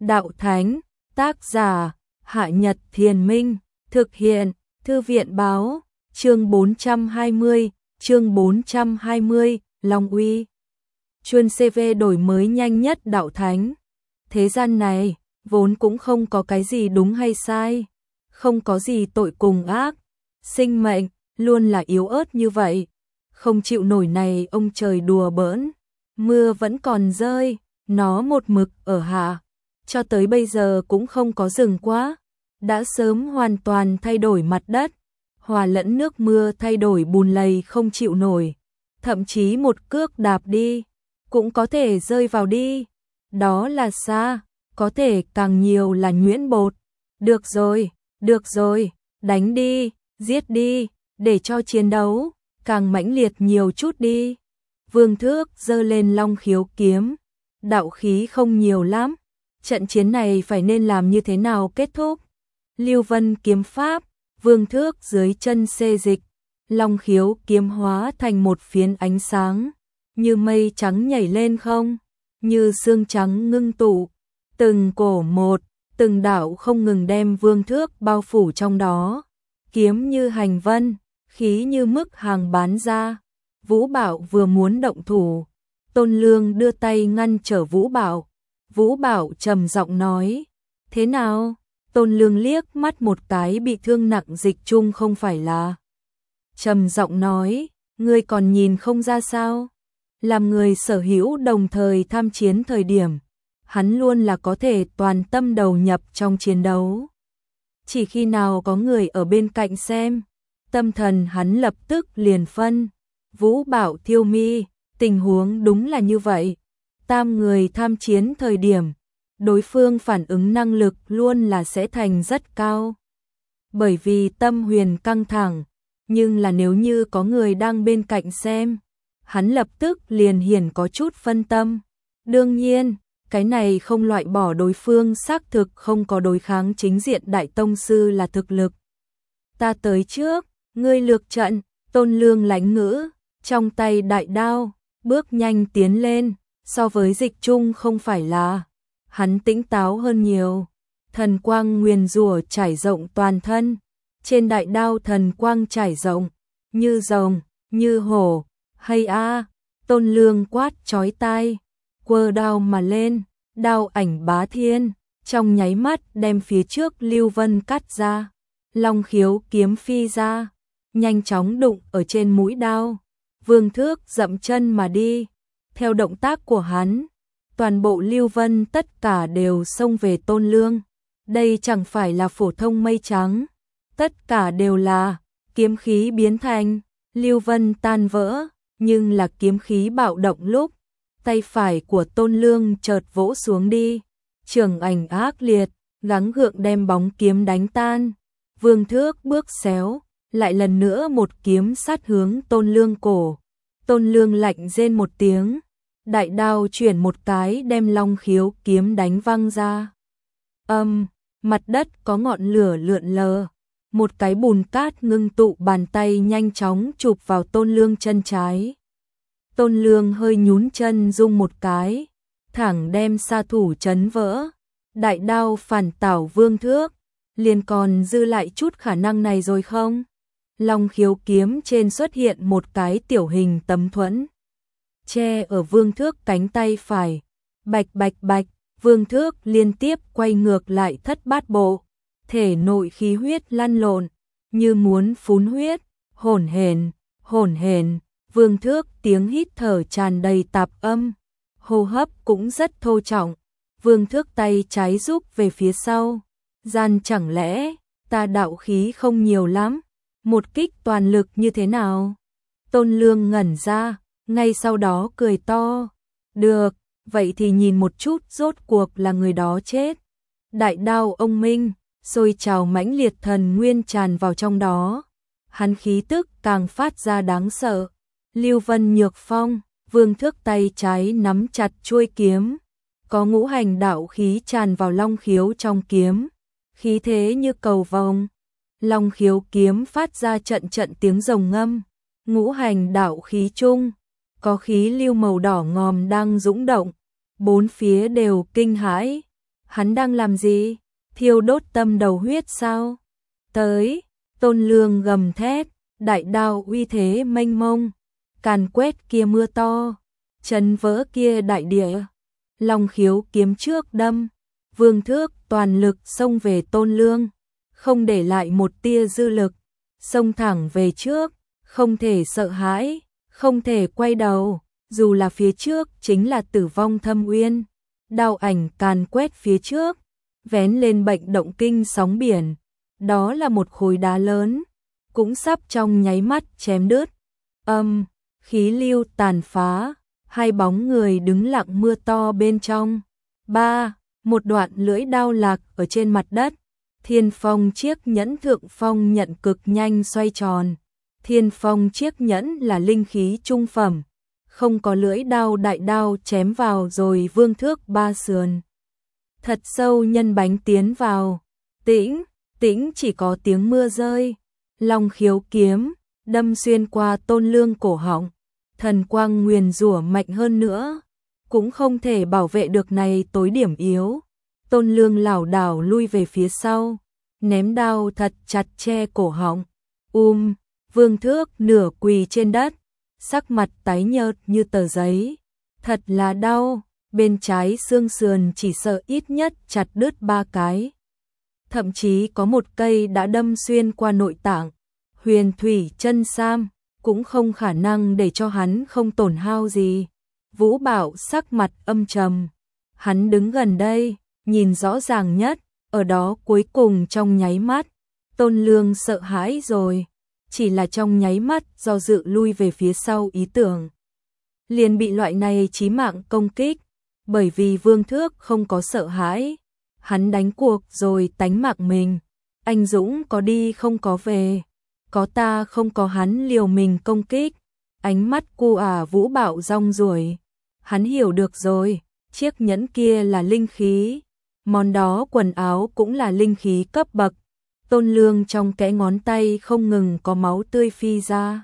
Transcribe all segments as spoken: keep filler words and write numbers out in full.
Đạo Thánh, tác giả, Hạ Nhật Thiền Minh, thực hiện, Thư viện báo, chương bốn trăm hai mươi, chương bốn trăm hai mươi, Long Uy. Chuyên xê vê đổi mới nhanh nhất Đạo Thánh. Thế gian này, vốn cũng không có cái gì đúng hay sai, không có gì tội cùng ác, sinh mệnh, luôn là yếu ớt như vậy. Không chịu nổi này ông trời đùa bỡn, mưa vẫn còn rơi, nó một mực ở hạ, cho tới bây giờ cũng không có dừng quá, đã sớm hoàn toàn thay đổi mặt đất, hòa lẫn nước mưa thay đổi bùn lầy không chịu nổi, thậm chí một cước đạp đi, cũng có thể rơi vào đi, đó là xa, có thể càng nhiều là nhuyễn bột. Được rồi, được rồi, đánh đi, giết đi, để cho chiến đấu càng mãnh liệt nhiều chút đi. Vương Thước giơ lên Long Khiếu kiếm, đạo khí không nhiều lắm, trận chiến này phải nên làm như thế nào kết thúc? Lưu Vân kiếm pháp, Vương Thước dưới chân xê dịch, Long Khiếu kiếm hóa thành một phiến ánh sáng, như mây trắng nhảy lên không, như sương trắng ngưng tụ, từng cổ một, từng đạo không ngừng đem Vương Thước bao phủ trong đó, kiếm như hành vân, khí như mức hàng bán ra. Vũ Bảo vừa muốn động thủ, Tôn Lương đưa tay ngăn trở Vũ Bảo. Vũ Bảo trầm giọng nói, thế nào? Tôn Lương liếc mắt một cái bị thương nặng Dịch Trung không phải là. Trầm giọng nói, ngươi còn nhìn không ra sao? Làm người sở hữu đồng thời tham chiến thời điểm, hắn luôn là có thể toàn tâm đầu nhập trong chiến đấu. Chỉ khi nào có người ở bên cạnh xem, tâm thần hắn lập tức liền phân. Vũ Bảo thiêu mi, tình huống đúng là như vậy. Tam người tham chiến thời điểm, đối phương phản ứng năng lực luôn là sẽ thành rất cao. Bởi vì tâm huyền căng thẳng, nhưng là nếu như có người đang bên cạnh xem, hắn lập tức liền hiển có chút phân tâm. Đương nhiên, cái này không loại bỏ đối phương xác thực không có đối kháng chính diện đại tông sư là thực lực. Ta tới trước, ngươi lược trận, Tôn Lương lãnh ngữ, trong tay đại đao, bước nhanh tiến lên, so với Dịch Trung không phải là, hắn tĩnh táo hơn nhiều. Thần quang nguyền rủa trải rộng toàn thân, trên đại đao thần quang trải rộng, như rồng, như hổ, hay a, Tôn Lương quát chói tai, quơ đao mà lên, đao ảnh bá thiên, trong nháy mắt đem phía trước Lưu Vân cắt ra, Long Khiếu kiếm phi ra, nhanh chóng đụng ở trên mũi đao. Vương Thước dậm chân mà đi, theo động tác của hắn, toàn bộ Lưu Vân tất cả đều xông về Tôn Lương. Đây chẳng phải là phổ thông mây trắng, tất cả đều là kiếm khí biến thành, Lưu Vân tan vỡ, nhưng là kiếm khí bạo động lúc, tay phải của Tôn Lương chợt vỗ xuống đi, trường ảnh ác liệt, gắng gượng đem bóng kiếm đánh tan. Vương Thước bước xéo, lại lần nữa một kiếm sát hướng Tôn Lương cổ. Tôn Lương lạnh rên một tiếng, đại đao chuyển một cái đem Long Khiếu kiếm đánh văng ra. Âm, mặt đất có ngọn lửa lượn lờ, một cái bùn cát ngưng tụ bàn tay nhanh chóng chụp vào Tôn Lương chân trái. Tôn Lương hơi nhún chân rung một cái, thẳng đem sa thủ chấn vỡ. Đại đao phản tảo Vương Thước, liền còn dư lại chút khả năng này rồi không? Long Khiếu kiếm trên xuất hiện một cái tiểu hình tấm thuẫn, che ở Vương Thước cánh tay phải. Bạch bạch bạch, Vương Thước liên tiếp quay ngược lại thất bát bộ, thể nội khí huyết lăn lộn, như muốn phun huyết, hổn hển, hổn hển. Vương Thước tiếng hít thở tràn đầy tạp âm, hô hấp cũng rất thô trọng. Vương Thước tay trái rút về phía sau, gian chẳng lẽ ta đạo khí không nhiều lắm, một kích toàn lực như thế nào? Tôn Lương ngẩn ra, ngay sau đó cười to, được, vậy thì nhìn một chút rốt cuộc là người đó chết. Đại đao ông minh, sôi trào mãnh liệt thần nguyên tràn vào trong đó, hắn khí tức càng phát ra đáng sợ. Lưu Vân nhược phong, Vương Thước tay trái nắm chặt chuôi kiếm, có ngũ hành đạo khí tràn vào Long Khiếu trong kiếm, khí thế như cầu vồng. Long Khiếu kiếm phát ra trận trận tiếng rồng ngâm, ngũ hành đạo khí chung, có khí lưu màu đỏ ngòm đang dũng động, bốn phía đều kinh hãi. Hắn đang làm gì? Thiêu đốt tâm đầu huyết sao? Tới, Tôn Lương gầm thét, đại đao uy thế mênh mông, càn quét kia mưa to, chấn vỡ kia đại địa. Long khiếu kiếm trước đâm, Vương Thước toàn lực xông về Tôn Lương, không để lại một tia dư lực, xông thẳng về trước, không thể sợ hãi, không thể quay đầu, dù là phía trước chính là tử vong thâm uyên. Đao ảnh càn quét phía trước, vén lên bệnh động kinh sóng biển, đó là một khối đá lớn, cũng sắp trong nháy mắt chém đứt. Âm, khí lưu tàn phá, hai bóng người đứng lặng mưa to bên trong. Ba, một đoạn lưỡi đao lạc ở trên mặt đất. Thiên phong chiếc nhẫn thượng phong nhận cực nhanh xoay tròn. Thiên phong chiếc nhẫn là linh khí trung phẩm, không có lưỡi đao đại đao chém vào rồi Vương Thước ba sườn. Thật sâu nhân bánh tiến vào, tĩnh, tĩnh chỉ có tiếng mưa rơi. Long khiếu kiếm, đâm xuyên qua Tôn Lương cổ họng, thần quang nguyền rủa mạnh hơn nữa, cũng không thể bảo vệ được này tối điểm yếu. Tôn Lương lảo đảo lui về phía sau, ném đao thật chặt che cổ họng. Um, Vương Thước nửa quỳ trên đất, sắc mặt tái nhợt như tờ giấy. Thật là đau, bên trái xương sườn chỉ sợ ít nhất chặt đứt ba cái. Thậm chí có một cây đã đâm xuyên qua nội tạng. Huyền thủy chân sam, cũng không khả năng để cho hắn không tổn hao gì. Vũ Bảo sắc mặt âm trầm. Hắn đứng gần đây, nhìn rõ ràng nhất, ở đó cuối cùng trong nháy mắt. Tôn Lương sợ hãi rồi, chỉ là trong nháy mắt do dự lui về phía sau ý tưởng. Liền bị loại này chí mạng công kích, bởi vì Vương Thước không có sợ hãi. Hắn đánh cuộc rồi tánh mạng mình, anh Dũng có đi không có về. Có ta không có hắn liều mình công kích. Ánh mắt cu ả Vũ Bảo rong ruổi. Hắn hiểu được rồi, chiếc nhẫn kia là linh khí, món đó quần áo cũng là linh khí cấp bậc. Tôn Lương trong kẽ ngón tay không ngừng có máu tươi phi ra.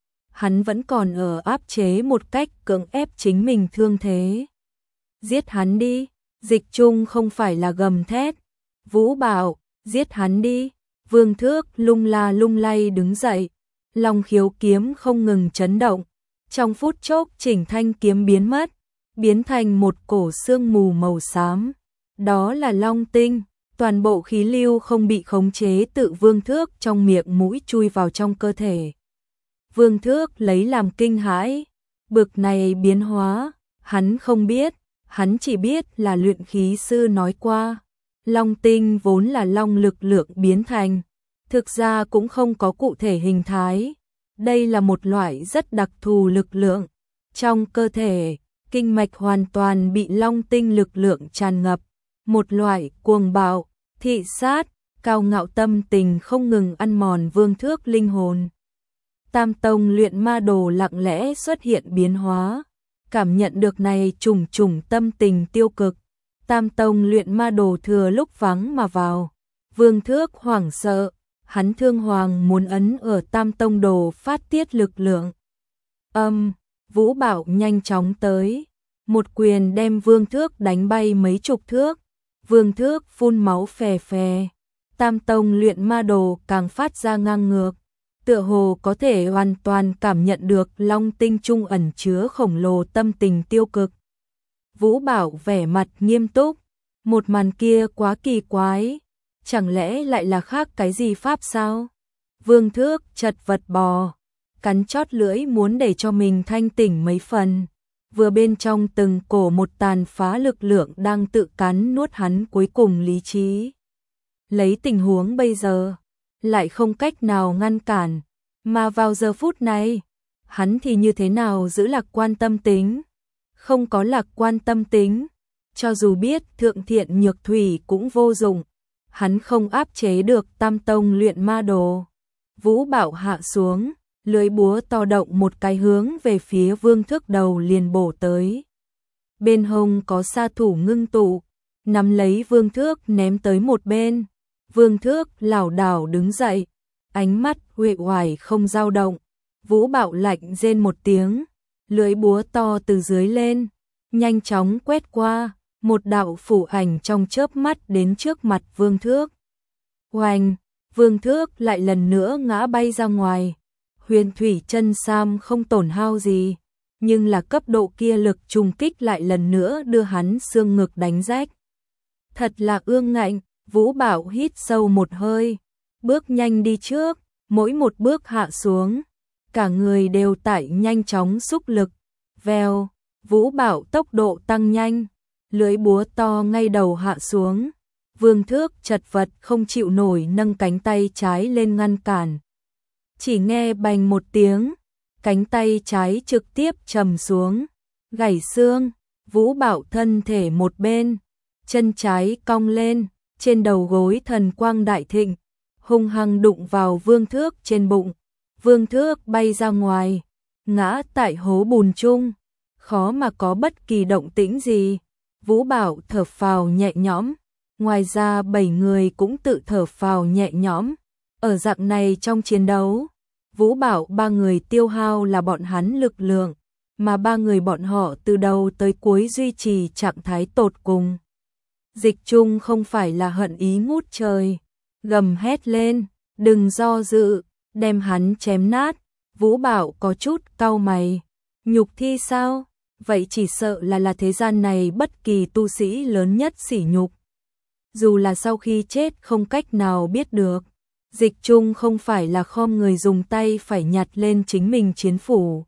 Hắn vẫn còn ở áp chế một cách cưỡng ép chính mình thương thế. Giết hắn đi, Dịch Trung không phải là gầm thét. Vũ Bảo, giết hắn đi. Vương Thước lung la lung lay đứng dậy, Long khiếu kiếm không ngừng chấn động. Trong phút chốc chỉnh thanh kiếm biến mất, biến thành một cổ sương mù màu xám. Đó là long tinh, toàn bộ khí lưu không bị khống chế tự Vương Thước trong miệng mũi chui vào trong cơ thể. Vương Thước lấy làm kinh hãi, bực này biến hóa, hắn không biết, hắn chỉ biết là luyện khí sư nói qua. Long tinh vốn là long lực lượng biến thành, thực ra cũng không có cụ thể hình thái. Đây là một loại rất đặc thù lực lượng. Trong cơ thể, kinh mạch hoàn toàn bị long tinh lực lượng tràn ngập. Một loại cuồng bạo, thị sát, cao ngạo tâm tình không ngừng ăn mòn Vương Thước linh hồn. Tam tông luyện ma đồ lặng lẽ xuất hiện biến hóa. Cảm nhận được này trùng trùng tâm tình tiêu cực. Tam tông luyện ma đồ thừa lúc vắng mà vào. Vương Thước hoảng sợ, hắn thương hoàng muốn ấn ở tam tông đồ phát tiết lực lượng. Âm, Vũ Bảo nhanh chóng tới, một quyền đem Vương Thước đánh bay mấy chục thước. Vương Thước phun máu phè phè. Tam tông luyện ma đồ càng phát ra ngang ngược, tựa hồ có thể hoàn toàn cảm nhận được long tinh trung ẩn chứa khổng lồ tâm tình tiêu cực. Vũ Bảo vẻ mặt nghiêm túc, một màn kia quá kỳ quái, chẳng lẽ lại là khác cái gì pháp sao? Vương Thước chật vật bò, cắn chót lưỡi muốn để cho mình thanh tỉnh mấy phần, vừa bên trong từng cổ một tàn phá lực lượng đang tự cắn nuốt hắn cuối cùng lý trí. Lấy tình huống bây giờ, lại không cách nào ngăn cản, mà vào giờ phút này, hắn thì như thế nào giữ lạc quan tâm tính? Không có lạc quan tâm tính, cho dù biết thượng thiện nhược thủy cũng vô dụng, hắn không áp chế được tam tông luyện ma đồ. Vũ Bảo hạ xuống, lưỡi búa to động một cái hướng về phía Vương Thước đầu liền bổ tới. Bên hông có sa thủ ngưng tụ, nắm lấy Vương Thước ném tới một bên. Vương Thước lảo đảo đứng dậy, ánh mắt uể oải không dao động. Vũ Bảo lạnh rên một tiếng, lưỡi búa to từ dưới lên, nhanh chóng quét qua, một đạo phủ ảnh trong chớp mắt đến trước mặt Vương Thước. Oanh, Vương Thước lại lần nữa ngã bay ra ngoài. Huyền thủy chân sam không tổn hao gì, nhưng là cấp độ kia lực trùng kích lại lần nữa đưa hắn xương ngực đánh rách. Thật là ương ngạnh, Vũ Bảo hít sâu một hơi, bước nhanh đi trước, mỗi một bước hạ xuống, cả người đều tại nhanh chóng xúc lực. Vèo, Vũ Bảo tốc độ tăng nhanh, lưỡi búa to ngay đầu hạ xuống. Vương Thước chật vật không chịu nổi nâng cánh tay trái lên ngăn cản. Chỉ nghe bành một tiếng, cánh tay trái trực tiếp trầm xuống, gãy xương. Vũ Bảo thân thể một bên, chân trái cong lên, trên đầu gối thần quang đại thịnh, hung hăng đụng vào Vương Thước trên bụng. Vương Thước bay ra ngoài, ngã tại hố bùn chung, khó mà có bất kỳ động tĩnh gì. Vũ Bảo thở phào nhẹ nhõm, ngoài ra bảy người cũng tự thở phào nhẹ nhõm. Ở dạng này trong chiến đấu, Vũ Bảo ba người tiêu hao là bọn hắn lực lượng, mà ba người bọn họ từ đầu tới cuối duy trì trạng thái tột cùng. Dịch Trung không phải là hận ý ngút trời, gầm hét lên, đừng do dự, đem hắn chém nát. Vũ Bảo có chút cau mày, nhục thi sao? Vậy chỉ sợ là là thế gian này bất kỳ tu sĩ lớn nhất sỉ nhục. Dù là sau khi chết không cách nào biết được, Dịch Trung không phải là khom người dùng tay phải nhặt lên chính mình chiến phủ.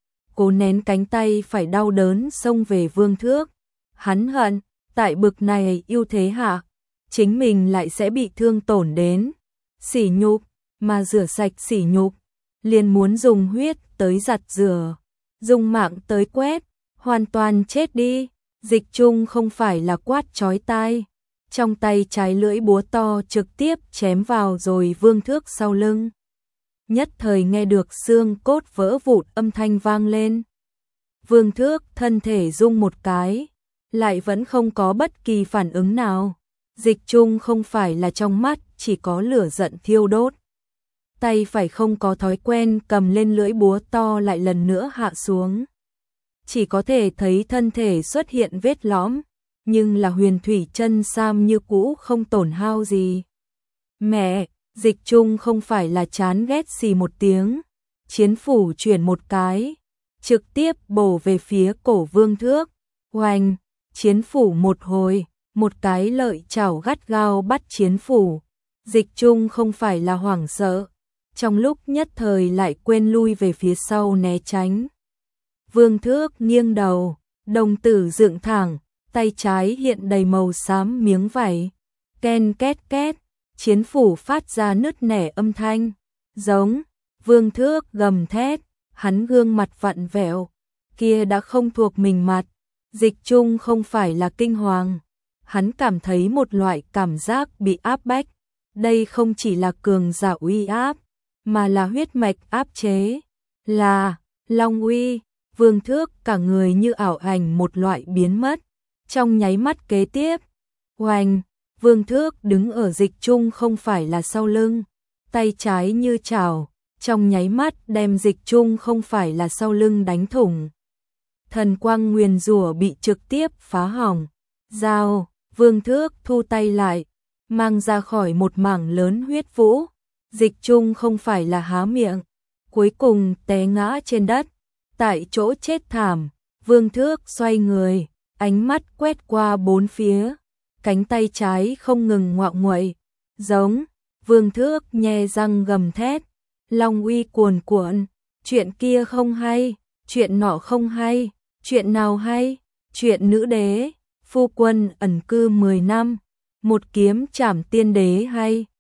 Cố nén cánh tay phải đau đớn xông về Vương Thước. Hắn hận, tại bực này ưu thế hạ, chính mình lại sẽ bị thương tổn đến. Sỉ nhục, mà rửa sạch sỉ nhục, liền muốn dùng huyết tới giặt rửa, dùng mạng tới quét, hoàn toàn chết đi. Dịch Trung không phải là quát chói tai, trong tay trái lưỡi búa to trực tiếp chém vào rồi Vương Thước sau lưng. Nhất thời nghe được xương cốt vỡ vụn âm thanh vang lên. Vương Thước thân thể rung một cái, lại vẫn không có bất kỳ phản ứng nào. Dịch Trung không phải là trong mắt chỉ có lửa giận thiêu đốt. Tay phải không có thói quen cầm lên lưỡi búa to lại lần nữa hạ xuống. Chỉ có thể thấy thân thể xuất hiện vết lõm, nhưng là huyền thủy chân sam như cũ không tổn hao gì. Mẹ, Dịch Trung không phải là chán ghét xì một tiếng, chiến phủ chuyển một cái, trực tiếp bổ về phía cổ Vương Thước. Oanh, chiến phủ một hồi, một cái lợi chảo gắt gao bắt chiến phủ. Dịch Trung không phải là hoảng sợ, trong lúc nhất thời lại quên lui về phía sau né tránh. Vương Thước nghiêng đầu, đồng tử dựng thẳng, tay trái hiện đầy màu xám miếng vảy. Ken két két, chiến phủ phát ra nứt nẻ âm thanh. Giống, Vương Thước gầm thét, hắn gương mặt vặn vẹo, kia đã không thuộc mình mặt. Dịch Trung không phải là kinh hoàng, hắn cảm thấy một loại cảm giác bị áp bách. Đây không chỉ là cường giả uy áp, mà là huyết mạch áp chế, là long uy. Vương Thước cả người như ảo ảnh một loại biến mất. Trong nháy mắt kế tiếp, oanh, Vương Thước đứng ở Dịch Trung không phải là sau lưng, tay trái như chảo, trong nháy mắt đem Dịch Trung không phải là sau lưng đánh thủng. Thần quang nguyền rủa bị trực tiếp phá hỏng. Dao, Vương Thước thu tay lại, mang ra khỏi một mảng lớn huyết vũ. Dịch Trung không phải là há miệng, cuối cùng té ngã trên đất, tại chỗ chết thảm. Vương Thước xoay người, ánh mắt quét qua bốn phía, cánh tay trái không ngừng ngoạo nguậy. Giống, Vương Thước nhe răng gầm thét, long uy cuồn cuộn. Chuyện kia không hay, chuyện nọ không hay, chuyện nào hay? Chuyện nữ đế, phu quân ẩn cư mười năm, một kiếm trảm tiên đế hay?